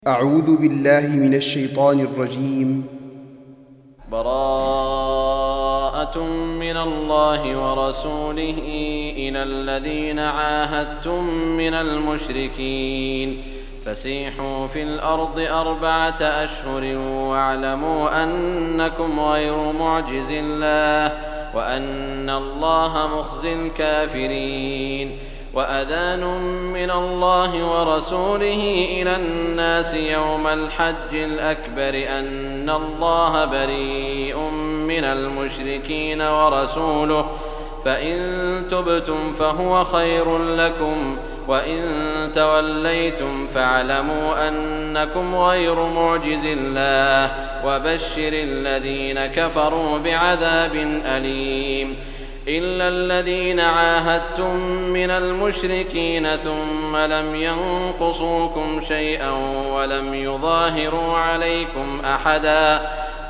أعوذ بالله من الشيطان الرجيم. براءة من الله ورسوله إلى الذين عاهدتم من المشركين فسيحوا في الأرض 4 أشهر واعلموا أنكم غير معجز الله وأن الله مخزي الكافرين. وأذان من الله ورسوله إلى الناس يوم الحج الأكبر أن الله بريء من المشركين ورسوله فإن تبتم فهو خير لكم وإن توليتم فاعلموا أنكم غير معجز الله وبشر الذين كفروا بعذاب أليم. إلا الذين عاهدتم من المشركين ثم لم ينقصوكم شيئا ولم يظاهروا عليكم أحدا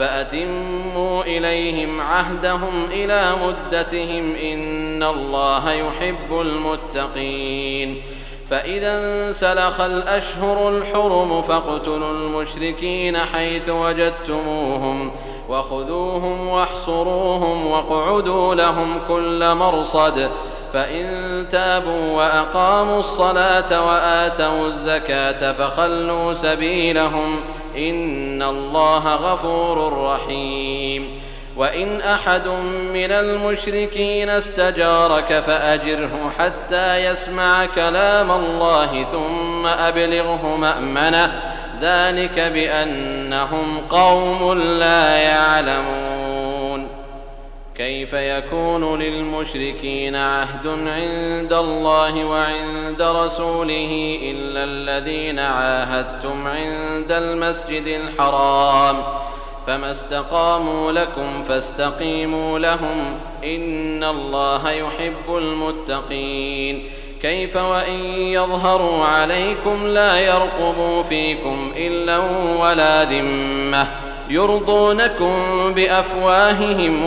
فأتموا إليهم عهدهم إلى مدتهم إن الله يحب المتقين. فإذا انسلخ الأشهر الحرم فاقتلوا المشركين حيث وجدتموهم وخذوهم واحصروهم واقعدوا لهم كل مرصد فإن تابوا وأقاموا الصلاة وآتوا الزكاة فخلوا سبيلهم إن الله غفور رحيم. وإن أحد من المشركين استجارك فأجره حتى يسمع كلام الله ثم أبلغه مأمنه ذلك بأنهم قوم لا يعلمون. كيف يكون للمشركين عهد عند الله وعند رسوله إلا الذين عاهدتم عند المسجد الحرام فما استقاموا لكم فاستقيموا لهم إن الله يحب المتقين. كيف وإن يظهروا عليكم لا يرقبوا فيكم إلا ولا ذمة يرضونكم بأفواههم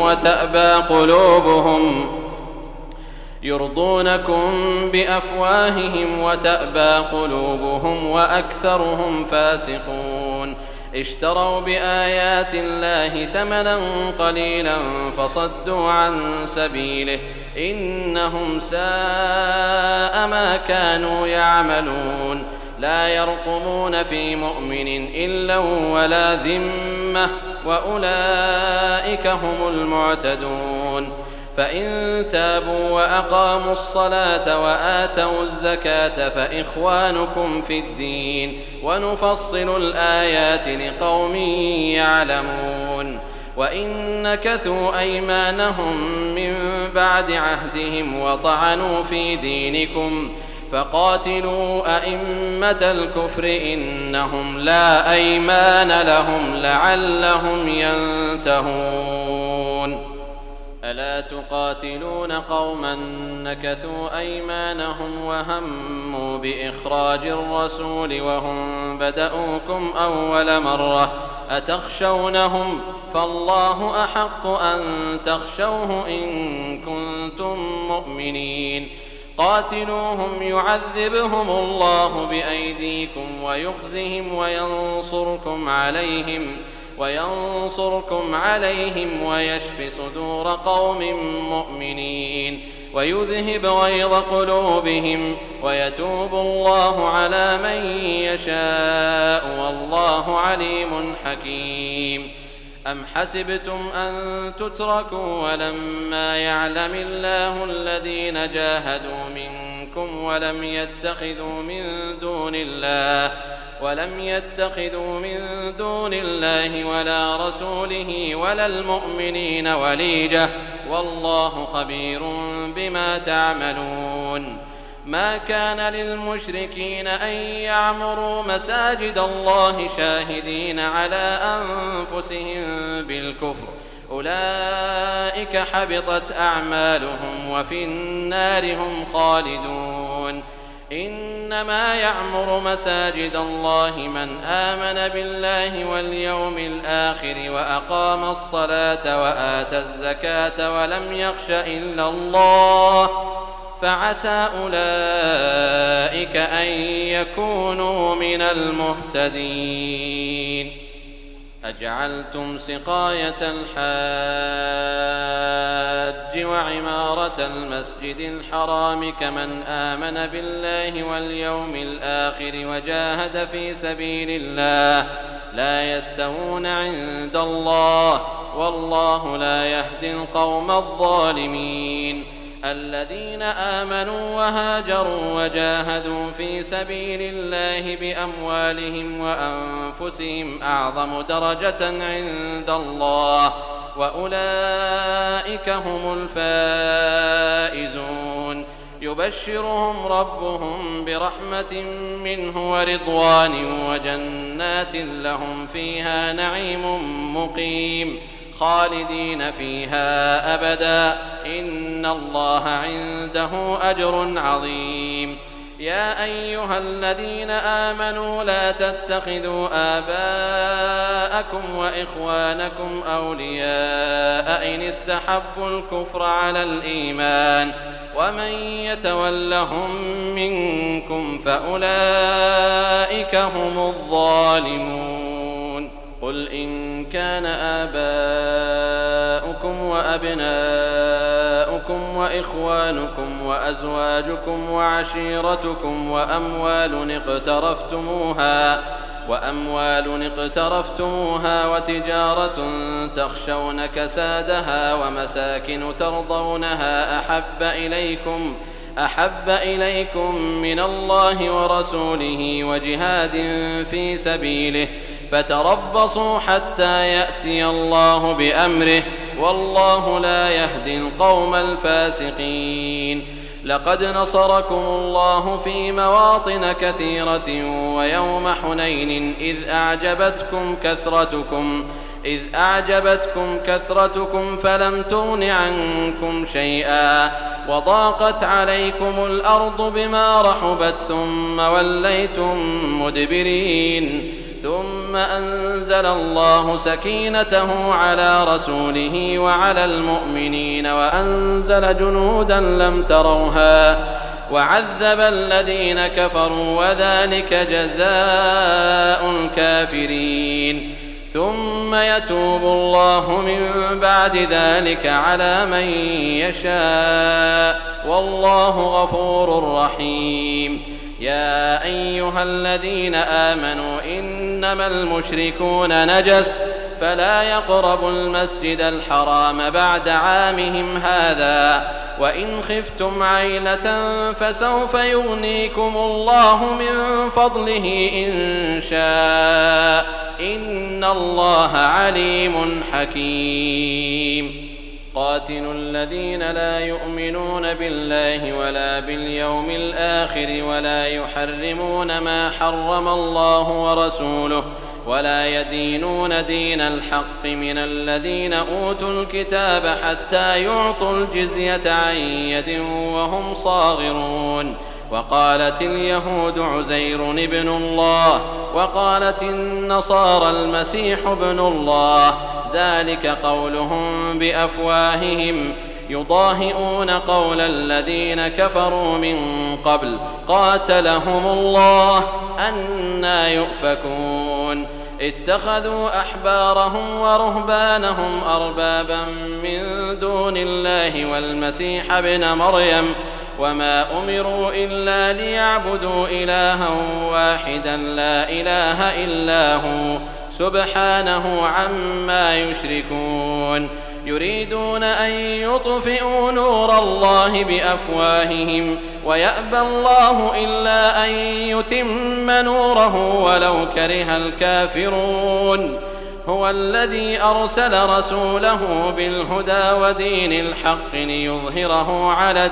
وتأبى قلوبهم وأكثرهم فاسقون. اشتروا بآيات الله ثمنا قليلا فصدوا عن سبيله إنهم ساء ما كانوا يعملون. لا يرقبون في مؤمن إلا ولا ذمة وأولئك هم المعتدون. فإن تابوا وأقاموا الصلاة وآتوا الزكاة فإخوانكم في الدين ونفصل الآيات لقوم يعلمون. وإن نكثوا أيمانهم من بعد عهدهم وطعنوا في دينكم فقاتلوا أئمة الكفر إنهم لا أيمان لهم لعلهم ينتهون. ألا تقاتلون قوما نكثوا أيمانهم وهموا بإخراج الرسول وهم بدؤوكم أول مرة أتخشونهم فالله أحق أن تخشوه إن كنتم مؤمنين. قاتلوهم يعذبهم الله بأيديكم ويخزهم وينصركم عليهم ويشف صدور قوم مؤمنين ويذهب غيظ قلوبهم ويتوب الله على من يشاء والله عليم حكيم. أم حسبتم أن تتركوا ولما يعلم الله الذين جاهدوا منكم ولم يتخذوا من دون الله ولا رسوله ولا المؤمنين وليجة والله خبير بما تعملون. ما كان للمشركين أن يعمروا مساجد الله شاهدين على أنفسهم بالكفر أولئك حبطت أعمالهم وفي النار هم خالدون. إنما يعمر مساجد الله من آمن بالله واليوم الآخر وأقام الصلاة وآتى الزكاة فعسى أولئك أن يكونوا من المهتدين. أجعلتم سقاية الحاج وعمارة المسجد الحرام كمن آمن بالله واليوم الآخر وجاهد في سبيل الله لا يستوون عند الله والله لا يهدي القوم الظالمين. الذين آمنوا وهاجروا وجاهدوا في سبيل الله بأموالهم وأنفسهم أعظم درجة عند الله وأولئك هم الفائزون. يبشرهم ربهم برحمة منه ورضوان وجنات لهم فيها نعيم مقيم خالدين فيها أبدا إن الله عنده أجر عظيم. يا أيها الذين آمنوا لا تتخذوا آباءكم وإخوانكم أولياء إن استحبوا الكفر على الإيمان ومن يتولهم منكم فأولئك هم الظالمون. قل إن كان آباؤكم وأبناؤكم وإخوانكم وأزواجكم وعشيرتكم وأموال اقترفتموها وتجارة تخشون كسادها ومساكن ترضونها أحب إليكم من الله ورسوله وجهاد في سبيله فتربصوا حتى يأتي الله بأمره والله لا يهدي القوم الفاسقين. لقد نصركم الله في مواطن كثيرة ويوم حنين إذ أعجبتكم كثرتكم فلم تغن عنكم شيئا وضاقت عليكم الأرض بما رحبت ثم وليتم مدبرين. ثم أنزل الله سكينته على رسوله وعلى المؤمنين وأنزل جنودا لم تروها وعذب الذين كفروا وذلك جزاء الكافرين. ثم يتوب الله من بعد ذلك على من يشاء والله غفور رحيم. يا أيها الذين آمنوا إنما المشركون نجس فلا يقربوا المسجد الحرام بعد عامهم هذا وإن خفتم عيلة فسوف يغنيكم الله من فضله إن شاء إن الله عليم حكيم. قاتلوا الذين لا يؤمنون بالله ولا باليوم الآخر ولا يحرمون ما حرم الله ورسوله ولا يدينون دين الحق من الذين أوتوا الكتاب حتى يعطوا الجزية عن يد وهم صاغرون. وقالت اليهود عزير ابن الله وقالت النصارى المسيح ابن الله ذلك قولهم بأفواههم يضاهئون قول الذين كفروا من قبل قاتلهم الله أنى يؤفكون. اتخذوا أحبارهم ورهبانهم أربابا من دون الله والمسيح ابن مريم وما أمروا إلا ليعبدوا إلها واحدا لا إله إلا هو سبحانه عما يشركون. يريدون أن يطفئوا نور الله بأفواههم ويأبى الله إلا أن يتم نوره ولو كره الكافرون. هو الذي أرسل رسوله بالهدى ودين الحق ليظهره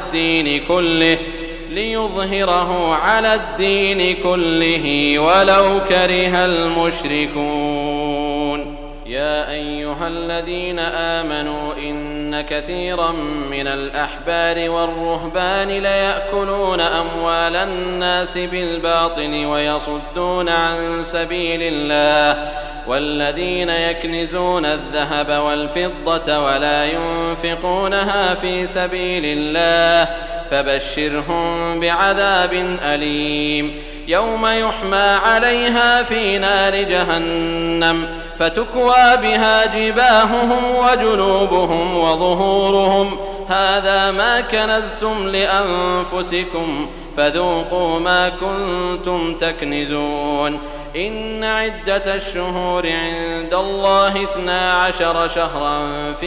على الدين كله ولو كره المشركون. يا أيها الذين آمنوا إن كثيرا من الأحبار والرهبان ليأكلون أموال الناس بالباطل ويصدون عن سبيل الله والذين يكنزون الذهب والفضة ولا ينفقونها في سبيل الله فبشرهم بعذاب أليم يوم يحمى عليها في نار جهنم فتكوى بها جباههم وجنوبهم وظهورهم هذا ما كنزتم لأنفسكم فذوقوا ما كنتم تكنزون إن عدة الشهور عند الله 12 شهرا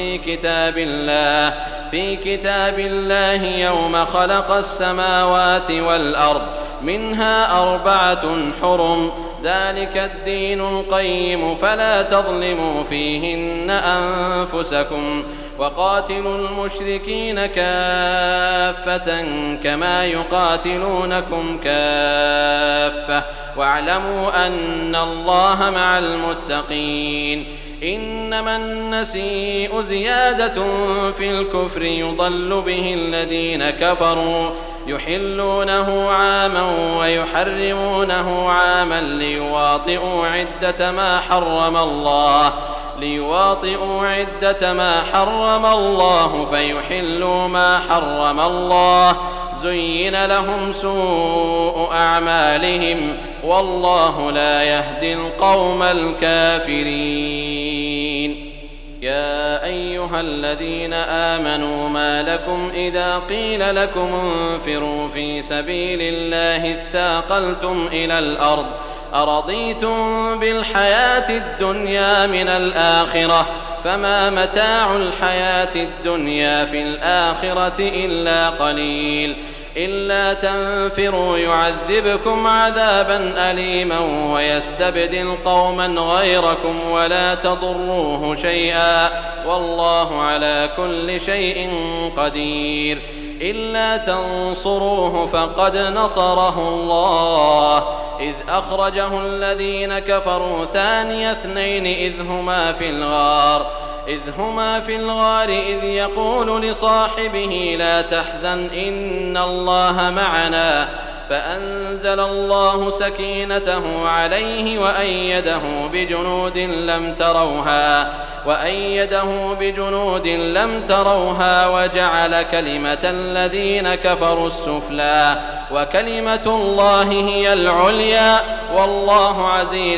في كتاب الله يوم خلق السماوات والأرض منها 4 حرم ذلك الدين القيم فلا تظلموا فيهن أنفسكم وقاتلوا المشركين كافة كما يقاتلونكم كافة واعلموا أن الله مع المتقين إنما النسيء زيادة في الكفر يضل به الذين كفروا يحلونه عاما ويحرمونه عاما ليواطئوا عدة ما حرم الله فيحلوا ما حرم الله زين لهم سوء أعمالهم والله لا يهدي القوم الكافرين يا أيها الذين آمنوا ما لكم إذا قيل لكم انفروا في سبيل الله اثاقلتم إلى الأرض أرضيتم بالحياة الدنيا من الآخرة فما متاع الحياة الدنيا في الآخرة إلا قليل إلا تنفروا يعذبكم عذابا أليما ويستبدل قوما غيركم ولا تضروه شيئا والله على كل شيء قدير إلا تنصروه فقد نصره الله إذ أخرجه الذين كفروا ثاني اثنين إذ هما في الغار إذ يقول لصاحبه لا تحزن إن الله معنا فأنزل الله سكينته عليه وأيده بجنود لم تروها وجعل كلمة الذين كفروا السفلى وكلمة الله هي العليا والله عزيز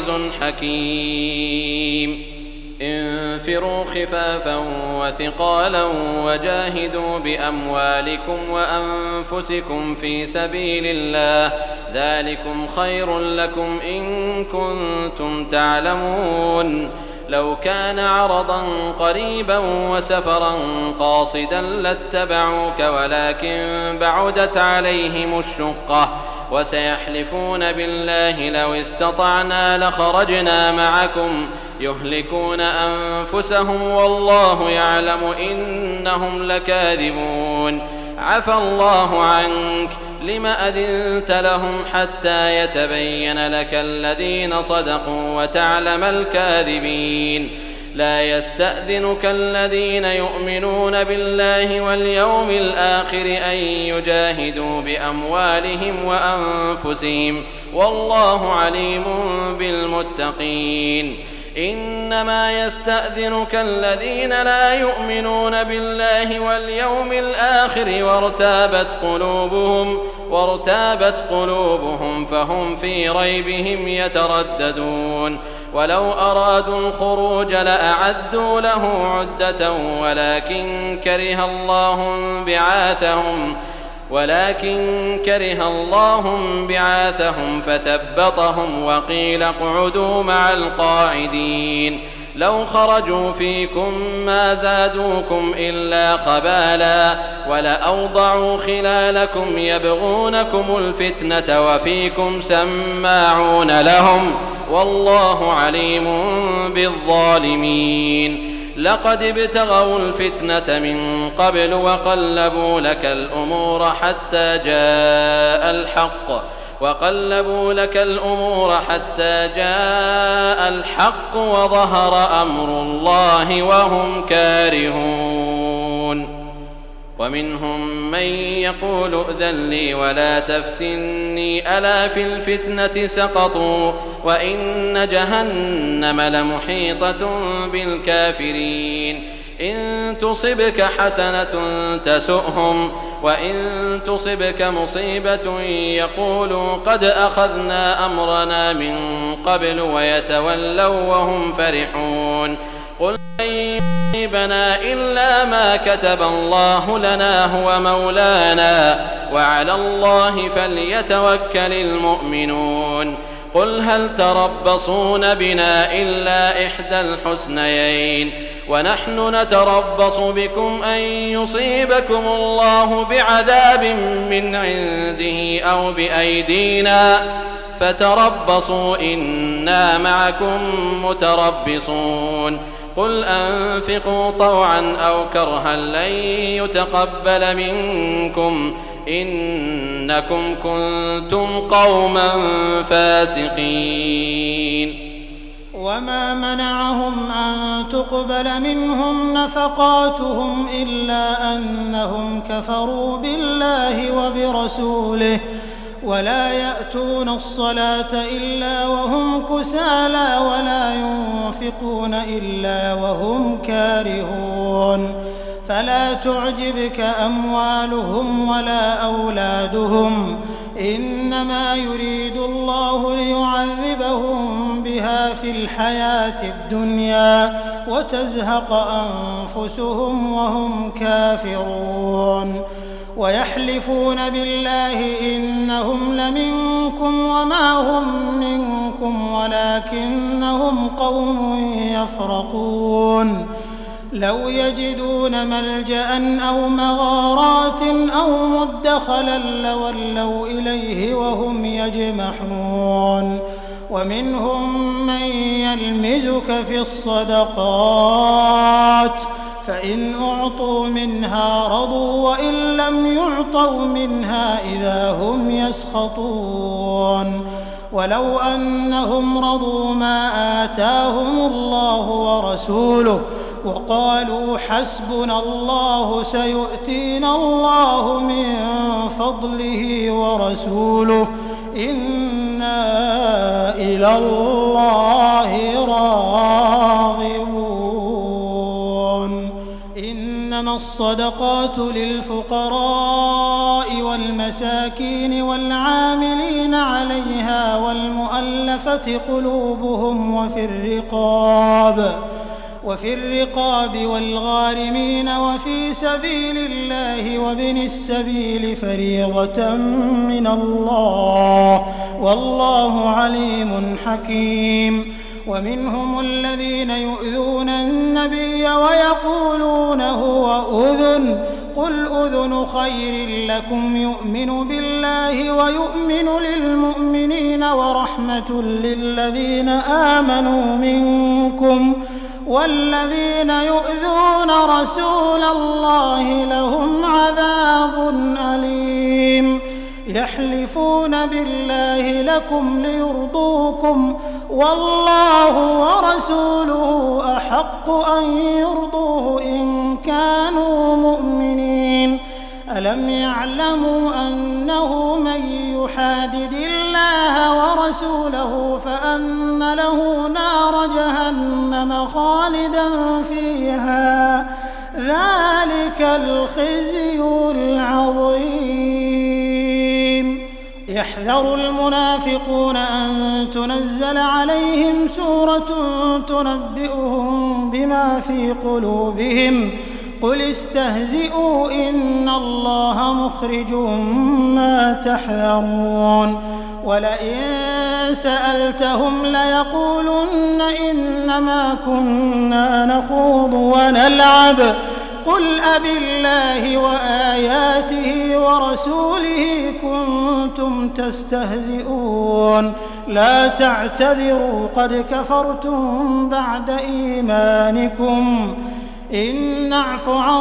حكيم انفروا خفافا وثقالا وجاهدوا بأموالكم وأنفسكم في سبيل الله ذلكم خير لكم إن كنتم تعلمون لو كان عرضا قريبا وسفرا قاصدا لاتبعوك ولكن بعدت عليهم الشقة وسيحلفون بالله لو استطعنا لخرجنا معكم يهلكون أنفسهم والله يعلم إنهم لكاذبون عفى الله عنك لم أذنت لهم حتى يتبين لك الذين صدقوا وتعلم الكاذبين لا يستأذنك الذين يؤمنون بالله واليوم الآخر أن يجاهدوا بأموالهم وأنفسهم والله عليم بالمتقين إنما يستأذنك الذين لا يؤمنون بالله واليوم الآخر وارتابت قلوبهم فهم في ريبهم يترددون ولو أرادوا الخروج لأعدوا له عدة ولكن كره الله بعاثهم فثبطهم وقيل اقعدوا مع القاعدين لو خرجوا فيكم ما زادوكم إلا خبالا ولأوضعوا خلالكم يبغونكم الفتنة وفيكم سماعون لهم والله عليم بالظالمين لقد ابتغوا الفتنة من قبل وقلبوا لك الأمور حتى جاء الحق وظهر أمر الله وهم كارهون ومنهم من يقول ائذن لي ولا تفتني ألا في الفتنة سقطوا وإن جهنم لمحيطة بالكافرين إن تصبك حسنة تسؤهم وإن تصبك مصيبة يقولوا قد أخذنا أمرنا من قبل ويتولوا وهم فرحون قل لن يصيبنا إلا ما كتب الله لنا هو مولانا وعلى الله فليتوكل المؤمنون قل هل تربصون بنا إلا إحدى الحسنيين ونحن نتربص بكم أن يصيبكم الله بعذاب من عنده أو بأيدينا فتربصوا إنا معكم متربصون قل أنفقوا طوعا أو كرها لن يتقبل منكم إنكم كنتم قوما فاسقين وما منعهم أن تقبل منهم نفقاتهم إلا أنهم كفروا بالله وبرسوله ولا يأتون الصلاة إلا وهم كسالى ولا ينفقون إلا وهم كارهون فلا تعجبك أموالهم ولا أولادهم إنما يريد الله ليعذبهم بها في الحياة الدنيا وتزهق أنفسهم وهم كافرون ويحلفون بالله إنهم لمنكم وما هم منكم ولكنهم قوم يفرقون لو يجدون ملجأ أو مغارات أو مدخلا لولوا إليه وهم يجمحون ومنهم من يلمزك في الصدقات فإن أعطوا منها رضوا وإن لم يعطوا منها إذا هم يسخطون ولو أنهم رضوا ما آتاهم الله ورسوله وقالوا حسبنا الله سيؤتينا الله من فضله ورسوله إنا إلى الله راغبون إنما الصدقات للفقراء والمساكين والعاملين عليها والمؤلفة قلوبهم وفي الرقاب والغارمين وفي سبيل الله وابن السبيل فريضة من الله والله عليم حكيم ومنهم الذين يؤذون النبي ويقولون هو أذن قل أذن خير لكم يؤمن بالله ويؤمن للمؤمنين ورحمة للذين آمنوا منكم والذين يؤذون رسول الله لهم عذاب أليم يحلفون بالله لكم ليرضوكم والله ورسوله أحق أن يرضوه إن كانوا مؤمنين ألم يعلموا أنه من يحادد الله ورسوله فأن له نار جهنم خالدا فيها ذلك الخزي العظيم يحذر المنافقون أن تنزل عليهم سورة تنبئهم بما في قلوبهم قل استهزئوا إن الله مخرج ما تحذرون ولئن سألتهم ليقولن إنما كنا نخوض ونلعب قل أبالله وآياته ورسوله كنتم تستهزئون لا تعتذروا قد كفرتم بعد إيمانكم إن نعف عن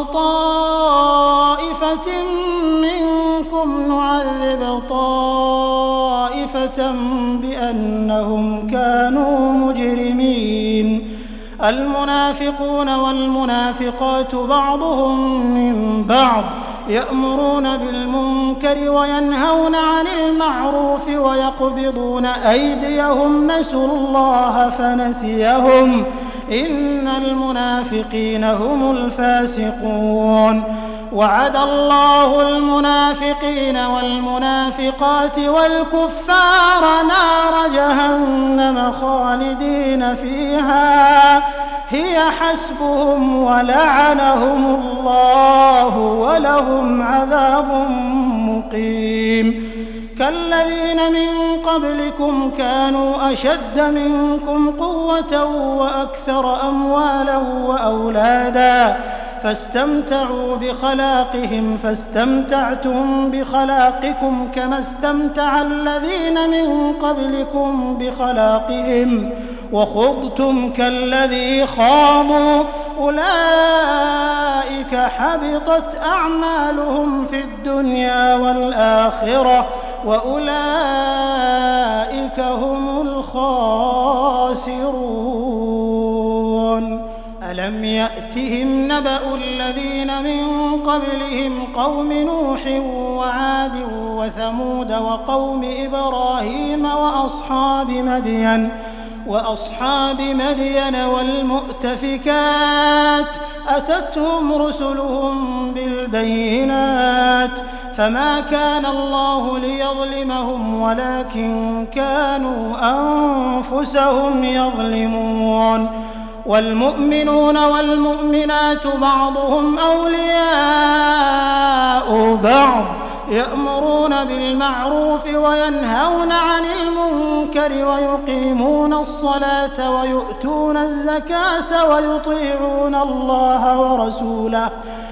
طائفة منكم نعذب طائفة بأنهم كانوا مجرمين المنافقون والمنافقات بعضهم من بعض يأمرون بالمنكر وينهون عن المعروف ويقبضون أيديهم نسوا الله فنسيهم إن المنافقين هم الفاسقون. وعد الله المنافقين والمنافقات والكفار نار جهنم خالدين فيها هي حسبهم ولعنهم الله ولهم عذاب مقيم. كالذين من قبلكم كانوا أشد منكم قوة وأكثر أموالا وأولادا فاستمتعوا بخلاقهم فاستمتعتم بخلاقكم كما استمتع الذين من قبلكم بخلاقهم وخضتم كالذي خاضوا أولئك حبطت أعمالهم في الدنيا والآخرة وأولئك هم الخاسرون. ألم يأتهم نبأ الذين من قبلهم قوم نوح وعاد وثمود وقوم إبراهيم وأصحاب مدين والمؤتفكات أتتهم رسلهم بالبينات فما كان الله ليظلمهم ولكن كانوا أنفسهم يظلمون. والمؤمنون والمؤمنات بعضهم أولياء بعض يأمرون بالمعروف وينهون عن المنكر ويقيمون الصلاة ويؤتون الزكاة ويطيعون الله ورسوله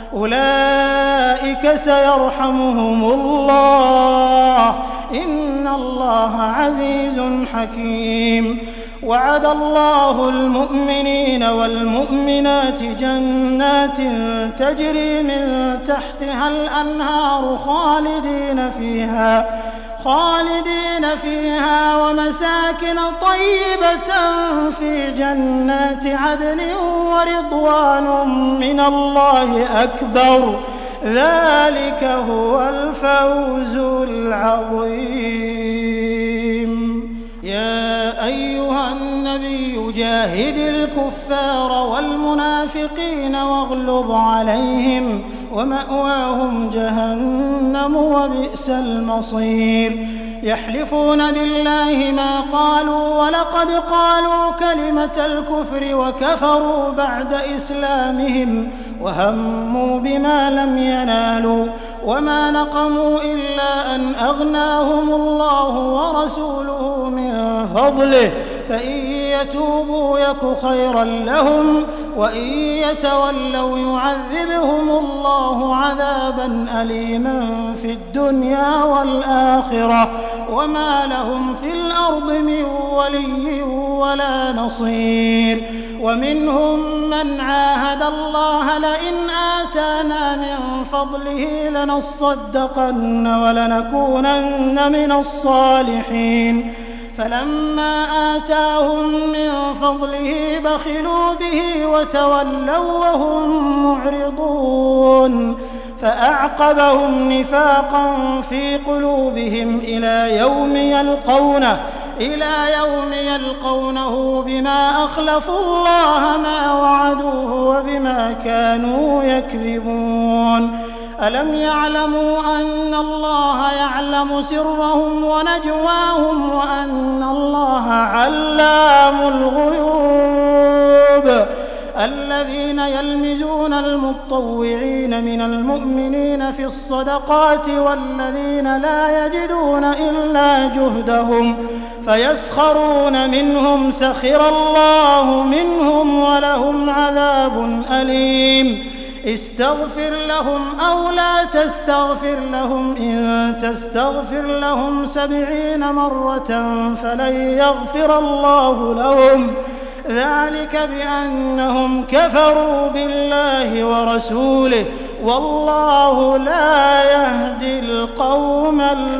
أولئك سيرحمهم الله إن الله عزيز حكيم. وعد الله المؤمنين والمؤمنات جنات تجري من تحتها الأنهار خالدين فيها ومساكن طيبة في جنات عدن ورضوان من الله أكبر ذلك هو الفوز العظيم. يا أيها النبي جاهد الكفار والمنافقين واغلظ عليهم ومأواهم جهنم وبئس المصير. يحلفون بالله ما قالوا ولقد قالوا كلمة الكفر وكفروا بعد إسلامهم وهموا بما لم ينالوا وما نقموا إلا أن أغناهم الله ورسوله من فضله فإن يتوبوا يك خيرا لهم وإن يتولوا يعذبهم الله عذابا أليما في الدنيا والآخرة وما لهم في الأرض من ولي ولا نصير. ومنهم من عاهد الله لئن آتانا من فضله لنصدقن ولنكونن من الصالحين فلما آتاهم من فضله بخلوا به وتولوا وهم معرضون فأعقبهم نفاقا في قلوبهم إلى يوم يلقونه بما أخلفوا الله ما وعدوه وبما كانوا يكذبون. ألم يعلموا أن الله يعلم سرهم ونجواهم وأن الله علام الغيوب. الذين يلمزون المطوعين من المؤمنين في الصدقات والذين لا يجدون إلا جهدهم فيسخرون منهم سخر الله منهم ولهم عذاب أليم. استغفر لهم أو لا تستغفر لهم إن تستغفر لهم 70 مرة فلن يغفر الله لهم ذلك بأنهم كفروا بالله ورسوله والله لا يهدي القوم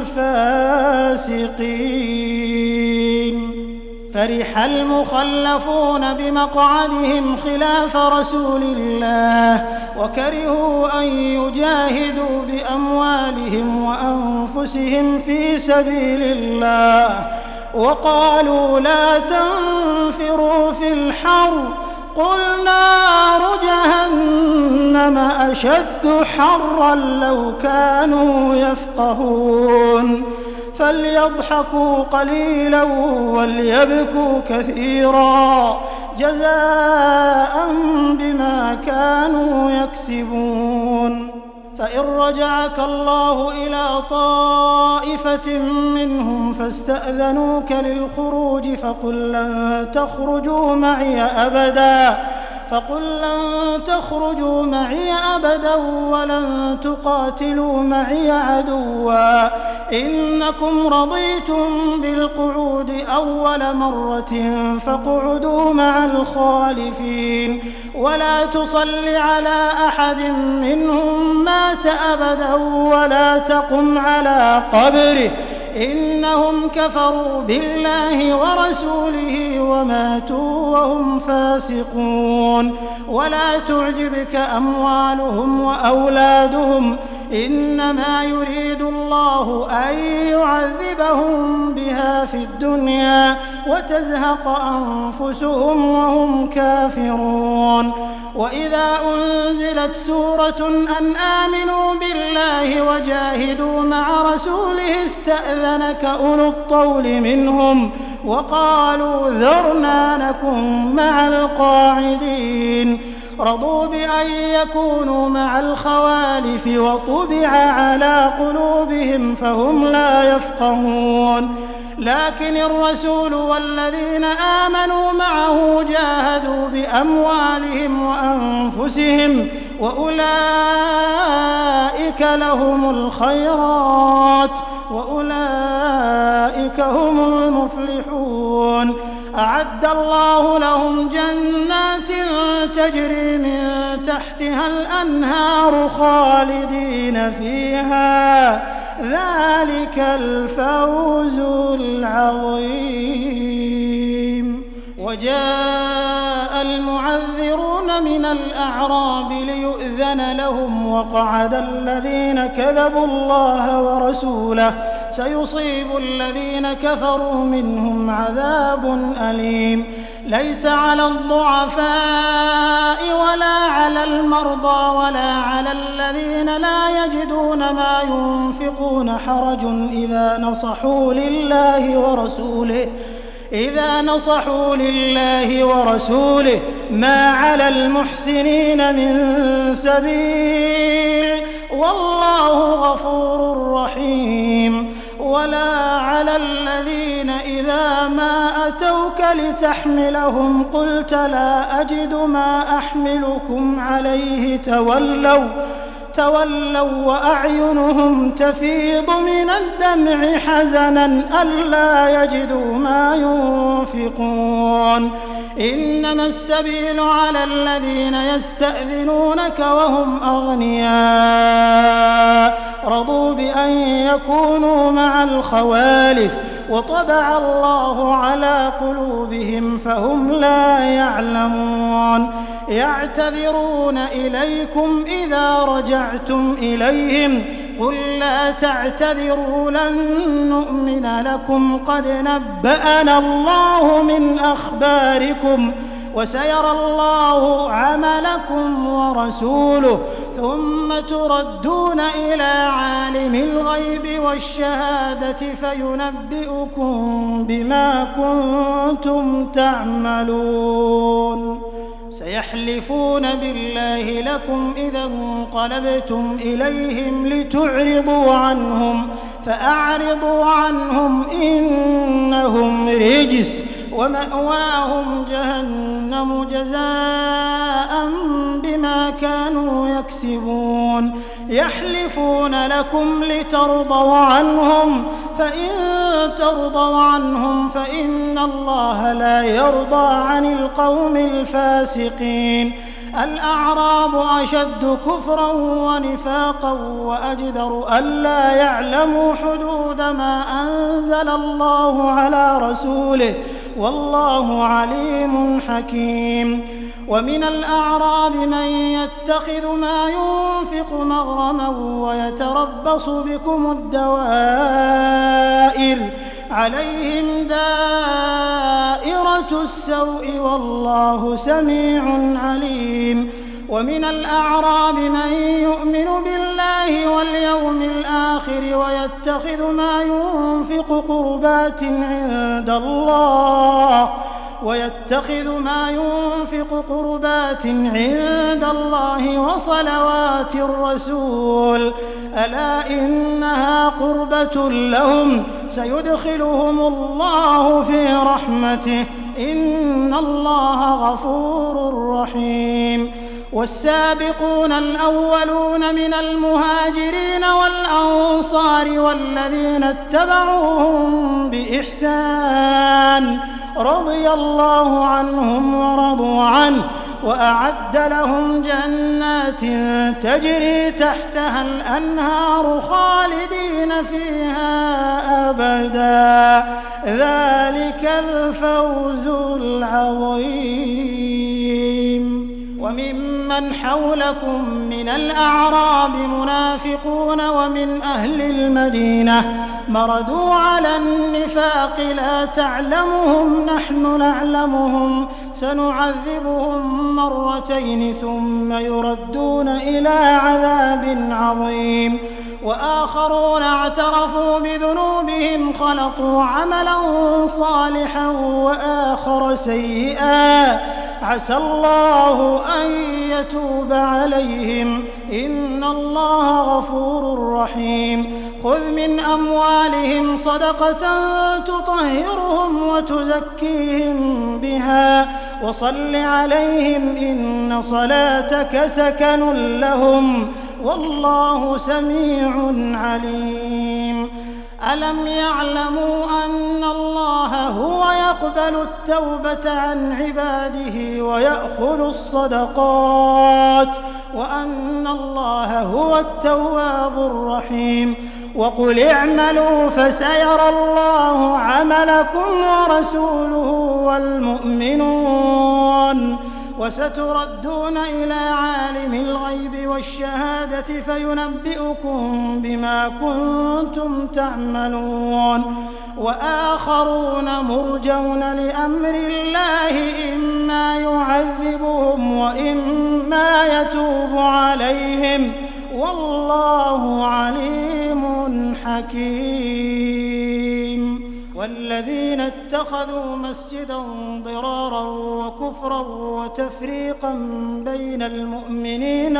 الفاسقين. فرح المخلفون بمقعدهم خلاف رسول الله وكرهوا أن يجاهدوا بأموالهم وأنفسهم في سبيل الله وقالوا لا تنفروا في الحر قل نار جهنم أشد حرا لو كانوا يفقهون فليضحكوا قليلا وليبكوا كثيرا جزاء بما كانوا يكسبون فإن رجعك الله إلى طائفة منهم فاستأذنوك للخروج فقل لن تخرجوا معي أبدا ولن تقاتلوا معي عدوا إنكم رضيتم بالقعود أول مرة فاقعدوا مع الخالفين ولا تصل على أحد منهم مات أبدا ولا تقم على قبره إنهم كفروا بالله ورسوله وماتوا وهم فاسقون ولا تعجبك أموالهم وأولادهم إنما يريد الله أن يعذبهم بها في الدنيا وتزهق أنفسهم وهم كافرون وإذا أنزلت سورة أن آمنوا بالله وجاهدوا مع رسوله استأذنك أولو الطول منهم وقالوا ذرنا نكن مع القاعدين رضوا بأن يكونوا مع الخوالف وطبع على قلوبهم فهم لا يفقهون لكن الرسول والذين آمنوا معه جاهدوا بأموالهم وأنفسهم وأولئك لهم الخيرات وأولئك هم المفلحون أعد الله لهم جنات تجري من تحتها الأنهار خالدين فيها ذلك الفوز العظيم وجاء المعذرون من الأعراب ليؤذن لهم وقعد الذين كذبوا الله ورسوله سيصيب الذين كفروا منهم عذاب أليم ليس على الضعفاء ولا على المرضى ولا على الذين لا يجدون ما ينفقون حرج إذا نصحوا لله ورسوله ما على المحسنين من سبيل والله غفور رحيم ولا على الذين إذا ما أتوك لتحملهم قلت لا أجد ما أحملكم عليه تولوا وأعينهم تفيض من الدمع حزنا ألا يجدوا ما ينفقون إنما السبيل على الذين يستأذنونك وهم أغنياء رضوا بأن يكونوا مع الخوالف وطبع الله على قلوبهم فهم لا يعلمون يعتذرون إليكم إذا رجعتم إليهم قل لا تعتذروا لن نؤمن لكم قد نبأنا الله من أخباركم وسيرى الله عملكم ورسوله ثم تردون إلى عالم الغيب والشهادة فينبئكم بما كنتم تعملون سيحلفون بالله لكم إذا انقلبتم إليهم لتعرضوا عنهم فأعرضوا عنهم إنهم رجس ومأواهم جهنم جزاء بما كانوا يكسبون يحلفون لكم لترضوا عنهم فإن ترضوا عنهم فإن الله لا يرضى عن القوم الفاسقين الأعراب أشد كفرا ونفاقا وأجدر ألا يعلموا حدود ما أنزل الله على رسوله والله عليم حكيم ومن الأعراب من يتخذ ما ينفق مغرما ويتربص بكم الدوائر عليهم دائرة السوء والله سميع عليم. ومن الأعراب من يؤمن بالله واليوم الآخر ويتخذ ما ينفق قربات عند الله وصلوات الرسول، ألا إنها قربة لهم سيدخلهم الله في رحمته إن الله غفور رحيم. والسابقون الأولون من المهاجرين والأنصار والذين اتبعوهم بإحسان رضي الله عنهم ورضوا عنه وأعد لهم جنات تجري تحتها الأنهار خالدين فيها أبدا ذلك الفوز العظيم. وممن حولكم من الأعراب منافقون ومن أهل المدينة مردوا على النفاق لا تعلمهم نحن نعلمهم سنعذبهم مرتين ثم يردون إلى عذاب عظيم. وآخرون اعترفوا بذنوبهم خلطوا عملا صالحا وآخر سيئا عسى الله أن يتوب عليهم إن الله غفور رحيم. خذ من أموالهم صدقة تطهرهم وتزكيهم بها وصل عليهم إن صلاتك سكن لهم والله سميع عليم. ألم يعلموا أن الله هو يقبل التوبة عن عباده ويأخذ الصدقات وأن الله هو التواب الرحيم. وقل اعملوا فسيرى الله عملكم ورسوله والمؤمنون وستردون إلى عالم الغيب والشهادة فينبئكم بما كنتم تعملون. وآخرون مرجون لأمر الله إما يعذبهم وإما يتوب عليهم والله عليم حكيم. والذين اتخذوا مسجدا ضرارا وكفرا وتفريقا بين المؤمنين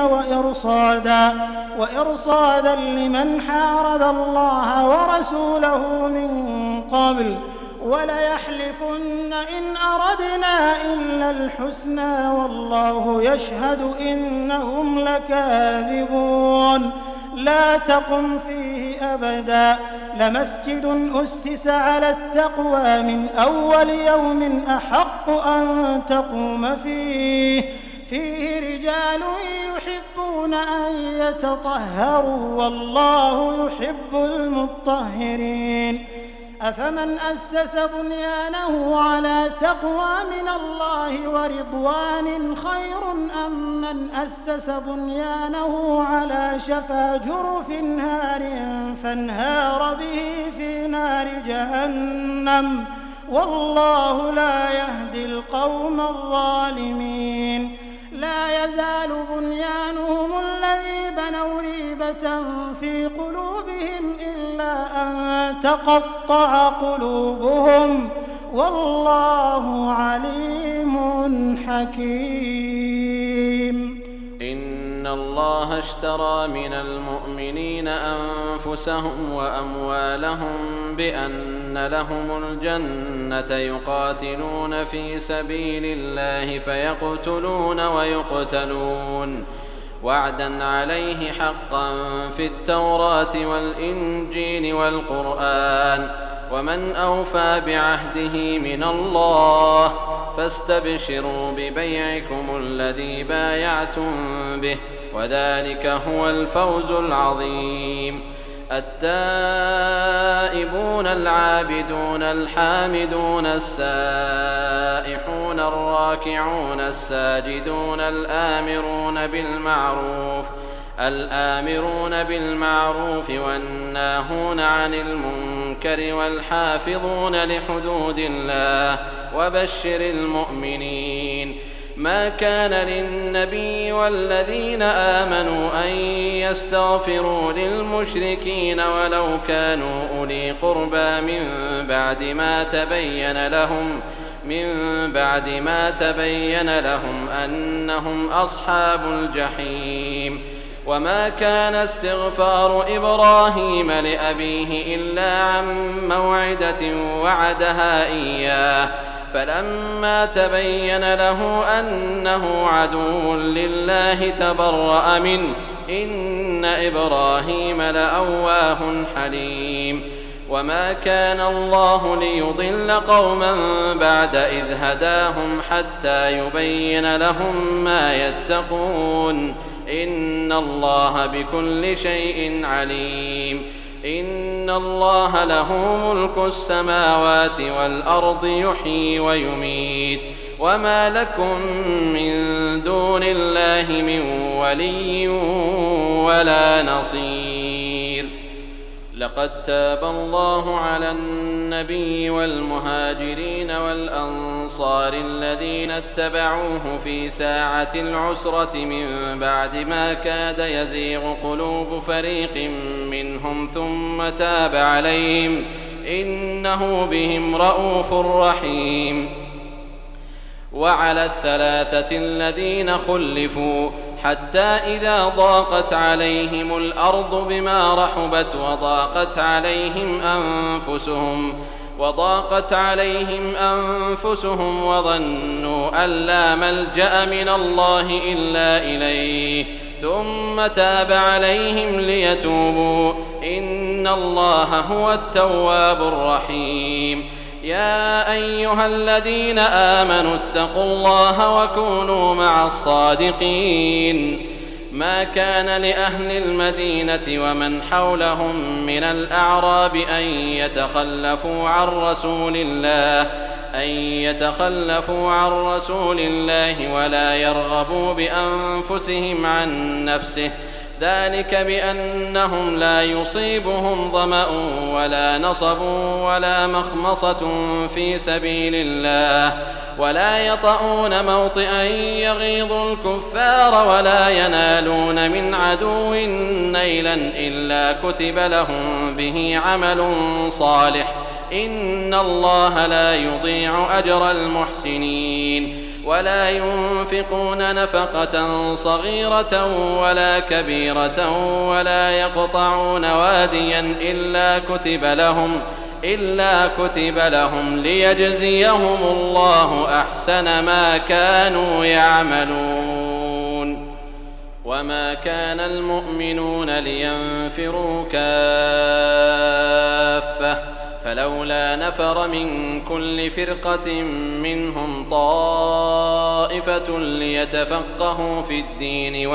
وإرصادا لمن حارب الله ورسوله من قبل وليحلفن إن أردنا إلا الحسنى والله يشهد إنهم لكاذبون. لا تقم فيه أبدا لمسجد أسس على التقوى من أول يوم أحق أن تقوم فيه رجال يحبون أن يتطهروا والله يحب المطهرين. أفمن أسس بنيانه على تقوى من الله ورضوان خير أم من أسس بنيانه على شفا جرف هار فانهار به في نار جهنم والله لا يهدي القوم الظالمين. لا يزال بنيانهم الذي بنوا ريبة في قلوبهم إلا أن تقطع قلوبهم والله عليم حكيم. إن الله اشترى من المؤمنين أنفسهم وأموالهم بأن لهم الجنة يقاتلون في سبيل الله فيقتلون ويقتلون وعدا عليه حقا في التوراة والإنجيل والقرآن ومن أوفى بعهده من الله فاستبشروا ببيعكم الذي بايعتم به وذلك هو الفوز العظيم. التائبون العابدون الحامدون السائحون الراكعون الساجدون الآمرون بالمعروف والناهون عن المنكر المنكر والحافظون لحدود الله وبشر المؤمنين. ما كان للنبي والذين آمنوا أن يستغفروا للمشركين ولو كانوا أولي قربى من بعد ما تبين لهم أنهم أصحاب الجحيم. وما كان استغفار إبراهيم لأبيه إلا عن موعدة وعدها إياه، فلما تبين له أنه عدو لله تبرأ منه، إن إبراهيم لأواه حليم. وما كان الله ليضل قوما بعد إذ هداهم حتى يبين لهم ما يتقون، إن الله بكل شيء عليم. إن الله له ملك السماوات والأرض يحيي ويميت، وما لكم من دون الله من ولي ولا نصير. لقد تاب الله على النبي والمهاجرين والأنصار الذين اتبعوه في ساعة العسرة من بعد ما كاد يزيغ قلوب فريق منهم ثم تاب عليهم، إنه بهم رءوف رحيم. وعلى الثلاثة الذين خلفوا حتى إذا ضاقت عليهم الأرض بما رحبت وضاقت عليهم أنفسهم وظنوا أن لا ملجأ من الله إلا إليه ثم تاب عليهم ليتوبوا، إن الله هو التواب الرحيم. يا أيها الذين آمنوا اتقوا الله وكونوا مع الصادقين. ما كان لأهل المدينة ومن حولهم من الأعراب أن يتخلفوا عن رسول الله ولا يرغبوا بأنفسهم عن نفسه، ذلك بأنهم لا يصيبهم ظمأ ولا نصب ولا مخمصة في سبيل الله، ولا يطؤون موطئا يغيظ الكفار ولا ينالون من عدو نيلا إلا كتب لهم به عمل صالح، إن الله لا يضيع أجر المحسنين. ولا ينفقون نفقة صغيرة ولا كبيرة ولا يقطعون واديا إلا كتب لهم ليجزيهم الله أحسن ما كانوا يعملون. وما كان المؤمنون لينفروا كافة، فلولا نفر من كل فرقة منهم طائفة ليتفقهوا في الدين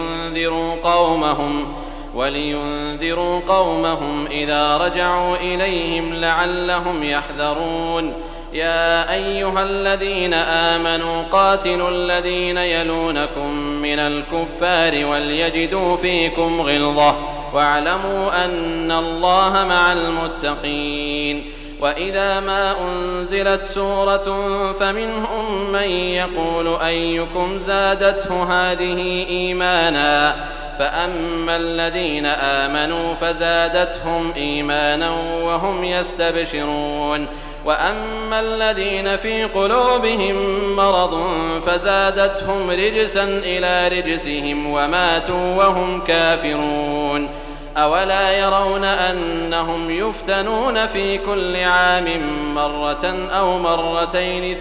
ولينذروا قومهم إذا رجعوا إليهم لعلهم يحذرون. يا أيها الذين آمنوا قاتلوا الذين يلونكم من الكفار وليجدوا فيكم غلظة واعلموا أن الله مع المتقين. وإذا ما أنزلت سورة فمنهم من يقول أيكم زادته هذه إيمانا، فأما الذين آمنوا فزادتهم إيمانا وهم يستبشرون، وأما الذين في قلوبهم مرض فزادتهم رجسا إلى رجسهم وماتوا وهم كافرون. أولا يرون أنهم يفتنون في كل عام مرة أو مرتين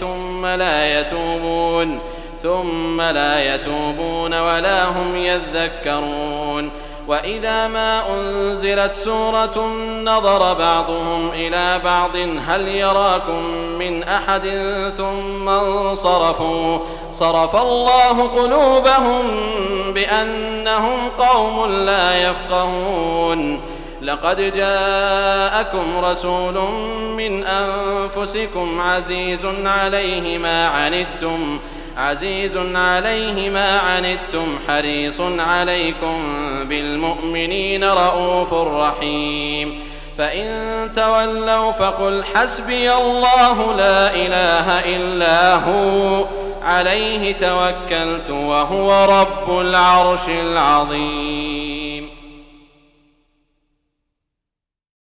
ثم لا يتوبون ولا هم يذكرون. وإذا ما أنزلت سورة نظر بعضهم إلى بعض هل يراكم من أحد ثم انصرفوا، صرف الله قلوبهم بأنهم قوم لا يفقهون. لقد جاءكم رسول من أنفسكم عزيز عليه ما عنتم حريص عليكم بالمؤمنين رؤوف رحيم. فإن تولوا فقل حسبي الله لا إله إلا هو عليه توكلت وهو رب العرش العظيم.